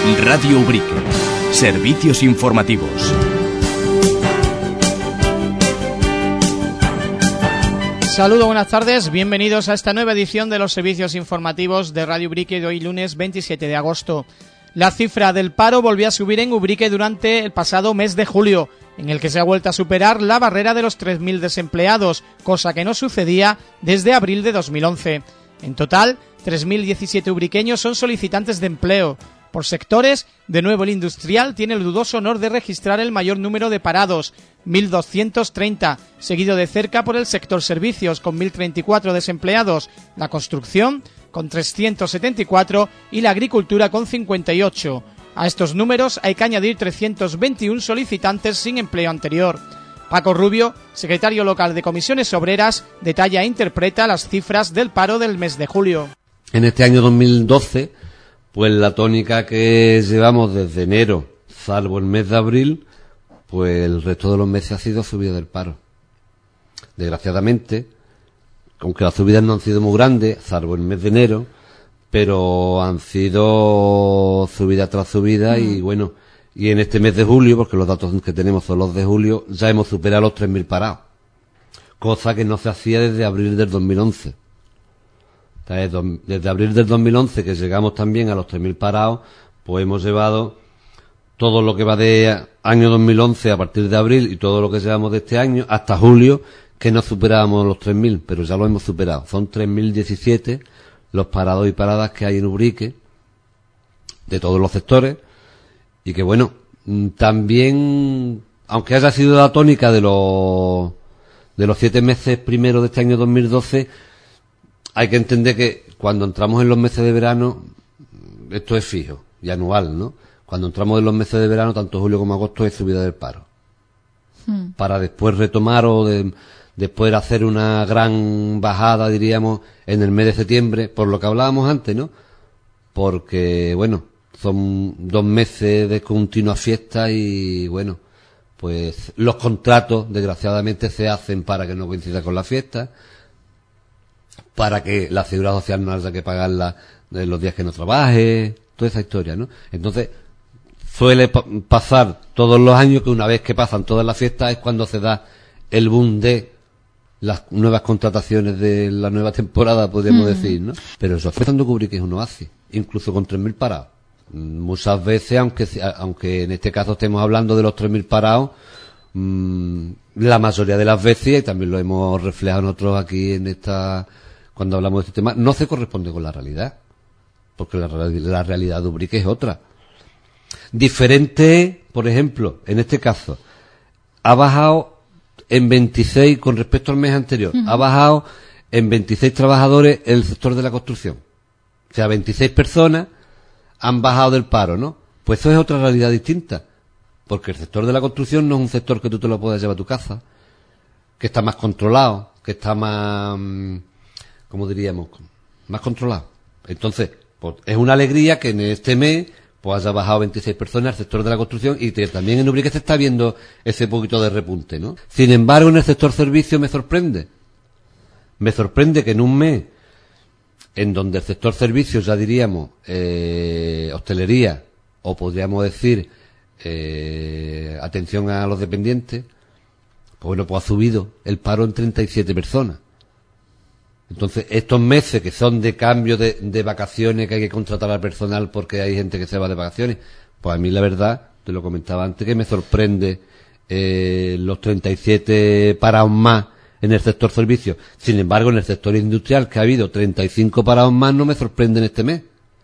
Radio Ubrique. Servicios informativos. Saludos, buenas tardes, bienvenidos a esta nueva edición de los servicios informativos de Radio Ubrique de hoy lunes 27 de agosto. La cifra del paro volvió a subir en Ubrique durante el pasado mes de julio, en el que se ha vuelto a superar la barrera de los 3.000 desempleados, cosa que no sucedía desde abril de 2011. En total, 3.017 ubriqueños son solicitantes de empleo. Por sectores, de nuevo el industrial tiene el dudoso honor de registrar el mayor número de parados, 1.230, seguido de cerca por el sector servicios, con 1.034 desempleados, la construcción, con 374, y la agricultura, con 58. A estos números hay que añadir 321 solicitantes sin empleo anterior. Paco Rubio, secretario local de Comisiones Obreras, detalla e interpreta las cifras del paro del mes de julio. En este año 2012, pues la tónica que llevamos desde enero, salvo el mes de abril, pues el resto de los meses ha sido subida del paro. Desgraciadamente, aunque las subidas no han sido muy grandes, salvo el mes de enero, pero han sido subida tras subida y bueno, y en este mes de julio, porque los datos que tenemos son los de julio, ya hemos superado los 3.000 parados, cosa que no se hacía desde abril del 2011. Desde abril del 2011, que llegamos también a los 3.000 parados, pues hemos llevado todo lo que va de año 2011 a partir de abril y todo lo que llevamos de este año hasta julio, que no superábamos los 3.000, pero ya lo hemos superado. Son 3.017 los parados y paradas que hay en Ubrique, de todos los sectores, y que bueno, también, aunque haya sido la tónica de los 7 meses primeros de este año 2012, hay que entender que cuando entramos en los meses de verano, esto es fijo y anual, ¿no? Cuando entramos en los meses de verano, tanto julio como agosto, es subida del paro. Para después retomar después de hacer una gran bajada, diríamos, en el mes de septiembre, por lo que hablábamos antes, ¿no? Porque, bueno, son 2 meses de continua fiesta y, bueno, pues los contratos, desgraciadamente, se hacen para que no coincida con la fiesta, para que la seguridad social no haya que pagarla en los días que no trabaje, toda esa historia, ¿no? Entonces, suele pasar todos los años que una vez que pasan todas las fiestas es cuando se da el boom de las nuevas contrataciones de la nueva temporada, podríamos decir, ¿no? Pero eso afectando cubrir que es un oasis, incluso con 3.000 parados. Muchas veces, aunque en este caso estemos hablando de los 3.000 parados, la mayoría de las veces, y también lo hemos reflejado nosotros aquí cuando hablamos de este tema, no se corresponde con la realidad, porque la realidad de Ubrique es otra. Diferente, por ejemplo, en este caso, ha bajado en 26 con respecto al mes anterior, ha bajado en 26 trabajadores el sector de la construcción. O sea, 26 personas han bajado del paro, ¿no? Pues eso es otra realidad distinta, porque el sector de la construcción no es un sector que tú te lo puedas llevar a tu casa, que está más controlado, que está más, ¿cómo diríamos? Más controlado. Entonces, pues es una alegría que en este mes pues haya bajado 26 personas al sector de la construcción y también en Ubrique se está viendo ese poquito de repunte, ¿no? Sin embargo, en el sector servicio me sorprende que en un mes en donde el sector servicios, ya diríamos, hostelería, o podríamos decir, atención a los dependientes, pues bueno, pues ha subido el paro en 37 personas. Entonces, estos meses que son de cambio de vacaciones, que hay que contratar al personal porque hay gente que se va de vacaciones, pues a mí la verdad, te lo comentaba antes, que me sorprende los 37 parados más en el sector servicios. Sin embargo, en el sector industrial, que ha habido 35 parados más, no me sorprende en este mes.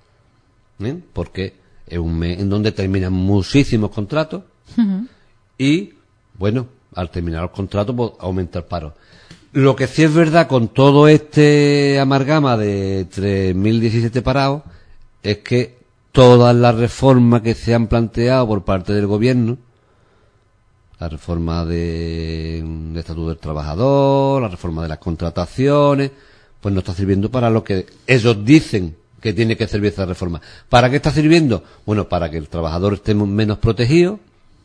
Porque es un mes en donde terminan muchísimos contratos y, bueno, al terminar los contratos, pues aumenta el paro. Lo que sí es verdad con todo este amalgama de 3.017 parados es que todas las reformas que se han planteado por parte del gobierno, la reforma del Estatuto del Trabajador, la reforma de las contrataciones, pues no está sirviendo para lo que ellos dicen que tiene que servir esa reforma. ¿Para qué está sirviendo? Bueno, para que el trabajador esté menos protegido.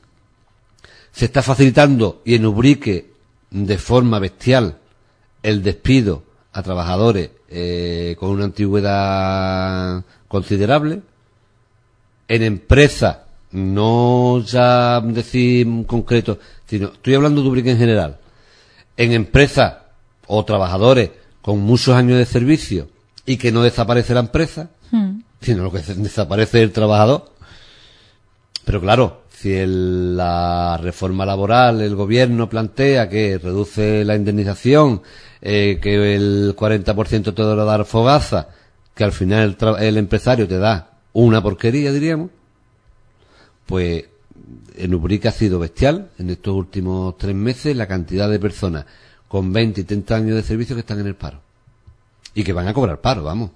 Se está facilitando, y en Ubrique de forma bestial, el despido a trabajadores con una antigüedad considerable. en empresas, no ya decir en concreto, sino estoy hablando de Ubrique en general, en empresas o trabajadores con muchos años de servicio y que no desaparece la empresa, sino lo que desaparece es el trabajador. Pero claro, si la reforma laboral, el gobierno plantea que reduce la indemnización, que el 40% te lo da Fogasa, que al final el empresario te da una porquería, diríamos, pues en Ubrique ha sido bestial en estos últimos 3 meses la cantidad de personas con 20 y 30 años de servicio que están en el paro. Y que van a cobrar paro, vamos.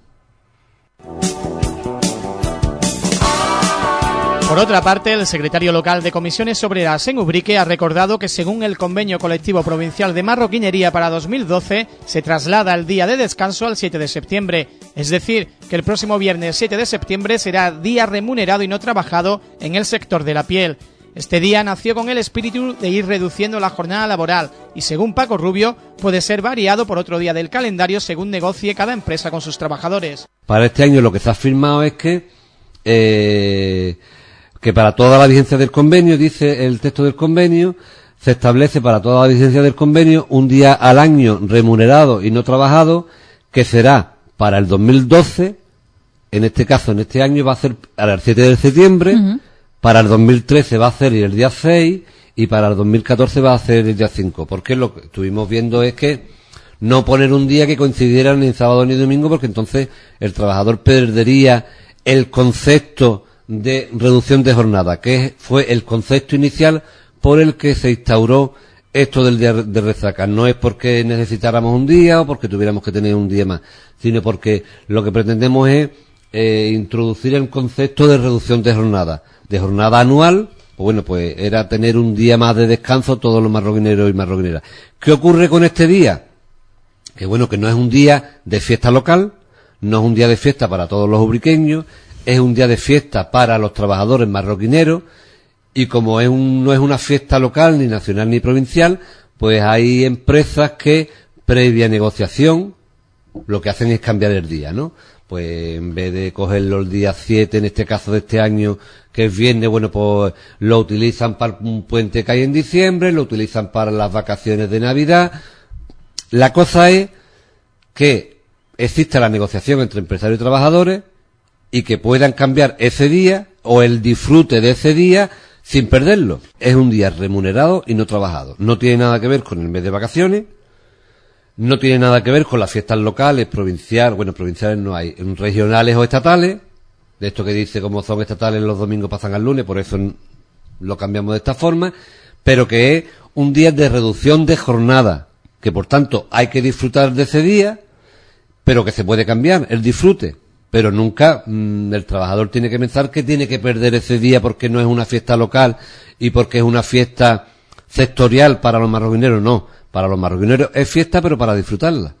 Por otra parte, el secretario local de Comisiones Obreras en Ubrique ha recordado que según el convenio colectivo provincial de marroquinería para 2012, se traslada el día de descanso al 7 de septiembre. Es decir, que el próximo viernes 7 de septiembre será día remunerado y no trabajado en el sector de la piel. Este día nació con el espíritu de ir reduciendo la jornada laboral y, según Paco Rubio, puede ser variado por otro día del calendario según negocie cada empresa con sus trabajadores. Para este año lo que se ha firmado es que para toda la vigencia del convenio, dice el texto del convenio, se establece para toda la vigencia del convenio un día al año remunerado y no trabajado, que será para el 2012, en este caso, en este año va a ser para el 7 de septiembre, para el 2013 va a ser el día 6 y para el 2014 va a ser el día 5. Porque lo que estuvimos viendo es que no poner un día que coincidiera ni sábado ni domingo, porque entonces el trabajador perdería el concepto de reducción de jornada, que fue el concepto inicial por el que se instauró esto del día de resaca. No es porque necesitáramos un día o porque tuviéramos que tener un día más, sino porque lo que pretendemos es introducir el concepto de reducción de jornada anual. Pues bueno, pues era tener un día más de descanso todos los marroquineros y marroquineras. ¿Qué ocurre con este día? Que bueno, que no es un día de fiesta local, no es un día de fiesta para todos los ubriqueños, es un día de fiesta para los trabajadores marroquineros, y como no es una fiesta local, ni nacional ni provincial, pues hay empresas que, previa negociación, lo que hacen es cambiar el día, ¿no? Pues en vez de cogerlo el día 7, en este caso de este año, que es viernes, bueno, pues lo utilizan para un puente que hay en diciembre, lo utilizan para las vacaciones de Navidad. La cosa es que exista la negociación entre empresarios y trabajadores y que puedan cambiar ese día o el disfrute de ese día sin perderlo. Es un día remunerado y no trabajado. No tiene nada que ver con el mes de vacaciones, no tiene nada que ver con las fiestas locales, provinciales no hay, regionales o estatales, de esto que dice como son estatales los domingos pasan al lunes, por eso lo cambiamos de esta forma, pero que es un día de reducción de jornada, que por tanto hay que disfrutar de ese día, pero que se puede cambiar el disfrute. Pero nunca el trabajador tiene que pensar que tiene que perder ese día porque no es una fiesta local y porque es una fiesta sectorial para los marroquineros. No, para los marroquineros es fiesta, pero para disfrutarla.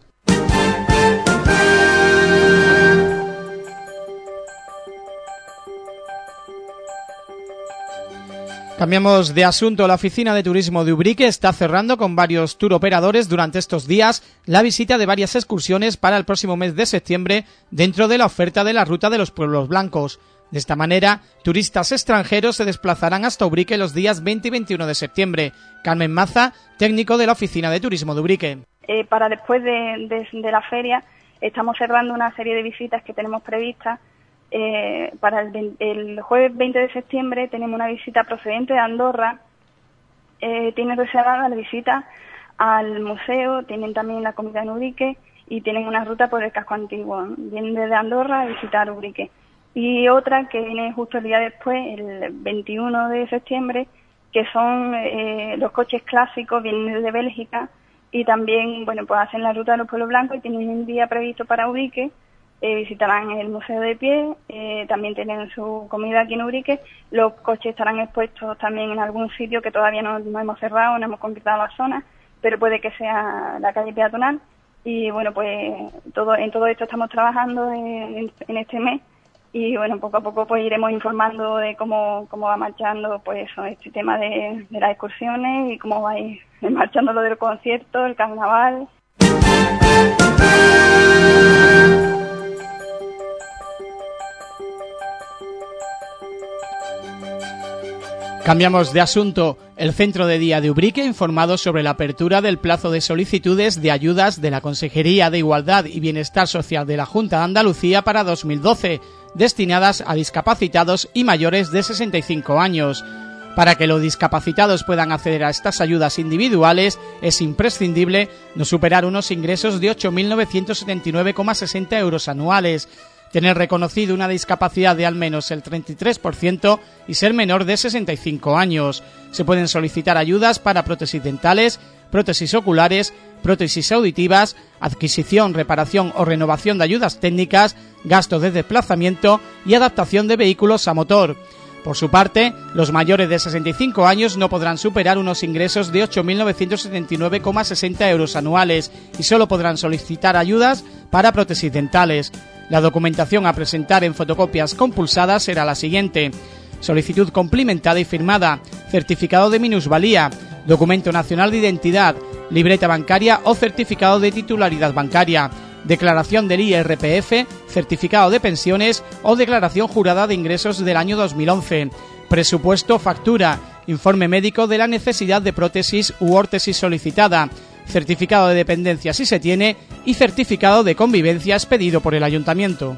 Cambiamos de asunto. La Oficina de Turismo de Ubrique está cerrando con varios tour operadores durante estos días la visita de varias excursiones para el próximo mes de septiembre dentro de la oferta de la Ruta de los Pueblos Blancos. De esta manera, turistas extranjeros se desplazarán hasta Ubrique los días 20 y 21 de septiembre. Carmen Maza, técnico de la Oficina de Turismo de Ubrique. Para después de la feria estamos cerrando una serie de visitas que tenemos previstas. Para el jueves 20 de septiembre tenemos una visita procedente de Andorra. Tienen reservada la visita al museo, tienen también la comida en Ubrique y tienen una ruta por el casco antiguo. Vienen desde Andorra a visitar Ubrique. Y otra que viene justo el día después, el 21 de septiembre, que son los coches clásicos, vienen desde Bélgica y también, bueno, pues hacen la ruta de los Pueblos Blancos y tienen un día previsto para Ubrique. Visitarán el Museo de Pie, también tienen su comida aquí en Ubrique. Los coches estarán expuestos también en algún sitio que todavía no hemos cerrado, no hemos concretado la zona, pero puede que sea la calle peatonal. Y bueno, pues en todo esto estamos trabajando en este mes y bueno, poco a poco pues iremos informando de cómo va marchando pues este tema de las excursiones y cómo va a ir marchando lo del concierto, el carnaval. Cambiamos de asunto. El Centro de Día de Ubrique ha informado sobre la apertura del plazo de solicitudes de ayudas de la Consejería de Igualdad y Bienestar Social de la Junta de Andalucía para 2012, destinadas a discapacitados y mayores de 65 años. Para que los discapacitados puedan acceder a estas ayudas individuales, es imprescindible no superar unos ingresos de 8.979,60 euros anuales, tener reconocido una discapacidad de al menos el 33% y ser menor de 65 años. Se pueden solicitar ayudas para prótesis dentales, prótesis oculares, prótesis auditivas, adquisición, reparación o renovación de ayudas técnicas, gastos de desplazamiento y adaptación de vehículos a motor. Por su parte, los mayores de 65 años no podrán superar unos ingresos de 8.979,60 euros anuales y solo podrán solicitar ayudas para prótesis dentales. La documentación a presentar en fotocopias compulsadas será la siguiente: solicitud cumplimentada y firmada, certificado de minusvalía, documento nacional de identidad, libreta bancaria o certificado de titularidad bancaria, declaración del IRPF, certificado de pensiones o declaración jurada de ingresos del año 2011, presupuesto, factura, informe médico de la necesidad de prótesis u órtesis solicitada, certificado de dependencia si se tiene y certificado de convivencia expedido por el Ayuntamiento.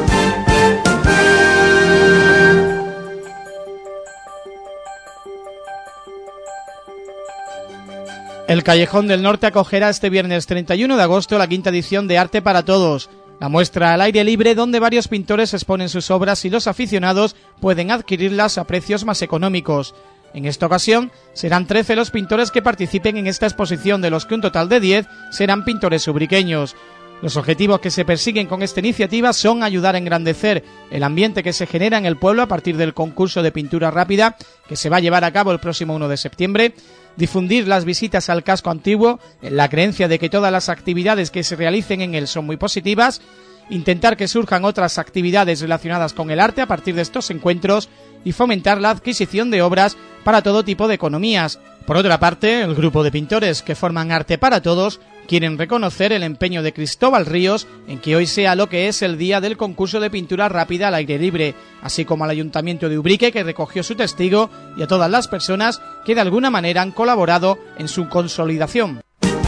El Callejón del Norte acogerá este viernes 31 de agosto la quinta edición de Arte para Todos, la muestra al aire libre donde varios pintores exponen sus obras y los aficionados pueden adquirirlas a precios más económicos. En esta ocasión serán 13 los pintores que participen en esta exposición, de los que un total de 10 serán pintores ubriqueños. Los objetivos que se persiguen con esta iniciativa son ayudar a engrandecer el ambiente que se genera en el pueblo a partir del concurso de pintura rápida que se va a llevar a cabo el próximo 1 de septiembre, difundir las visitas al casco antiguo en la creencia de que todas las actividades que se realicen en él son muy positivas, intentar que surjan otras actividades relacionadas con el arte a partir de estos encuentros y fomentar la adquisición de obras para todo tipo de economías. Por otra parte, el grupo de pintores que forman Arte para Todos quieren reconocer el empeño de Cristóbal Ríos en que hoy sea lo que es el día del concurso de pintura rápida al aire libre, así como al Ayuntamiento de Ubrique, que recogió su testigo, y a todas las personas que de alguna manera han colaborado en su consolidación.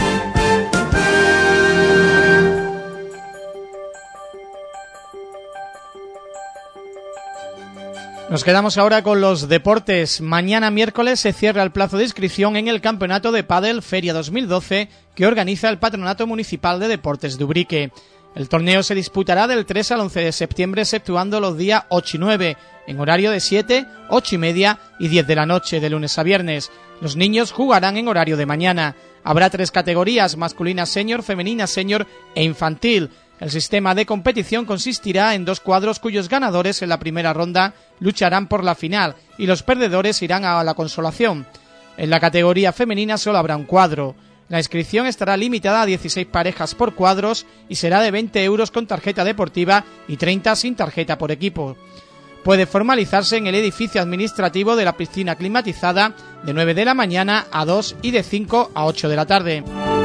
Nos quedamos ahora con los deportes. Mañana miércoles se cierra el plazo de inscripción en el Campeonato de Pádel Feria 2012 que organiza el Patronato Municipal de Deportes de Ubrique. El torneo se disputará del 3 al 11 de septiembre, exceptuando los días 8 y 9, en horario de 7, 8 y media y 10 de la noche, de lunes a viernes. Los niños jugarán en horario de mañana. Habrá 3 categorías: masculina senior, femenina senior e infantil. El sistema de competición consistirá en 2 cuadros cuyos ganadores en la primera ronda lucharán por la final y los perdedores irán a la consolación. En la categoría femenina solo habrá un cuadro. La inscripción estará limitada a 16 parejas por cuadros y será de 20 euros con tarjeta deportiva y 30 sin tarjeta por equipo. Puede formalizarse en el edificio administrativo de la piscina climatizada de 9 de la mañana a 2 y de 5 a 8 de la tarde.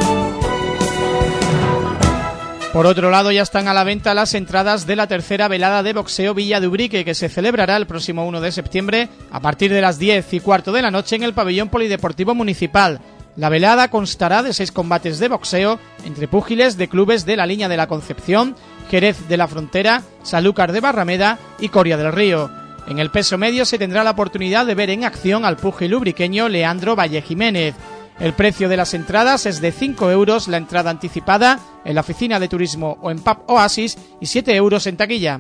Por otro lado, ya están a la venta las entradas de la tercera velada de boxeo Villa de Ubrique, que se celebrará el próximo 1 de septiembre a partir de las 10:15 de la noche en el pabellón polideportivo municipal. La velada constará de 6 combates de boxeo entre púgiles de clubes de la Línea de la Concepción, Jerez de la Frontera, Sanlúcar de Barrameda y Coria del Río. En el peso medio se tendrá la oportunidad de ver en acción al púgil ubriqueño Leandro Valle Jiménez. El precio de las entradas es de 5 euros la entrada anticipada en la oficina de turismo o en Pub Oasis y 7 euros en taquilla.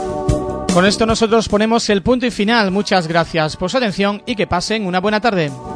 Con esto nosotros ponemos el punto y final. Muchas gracias por su atención y que pasen una buena tarde.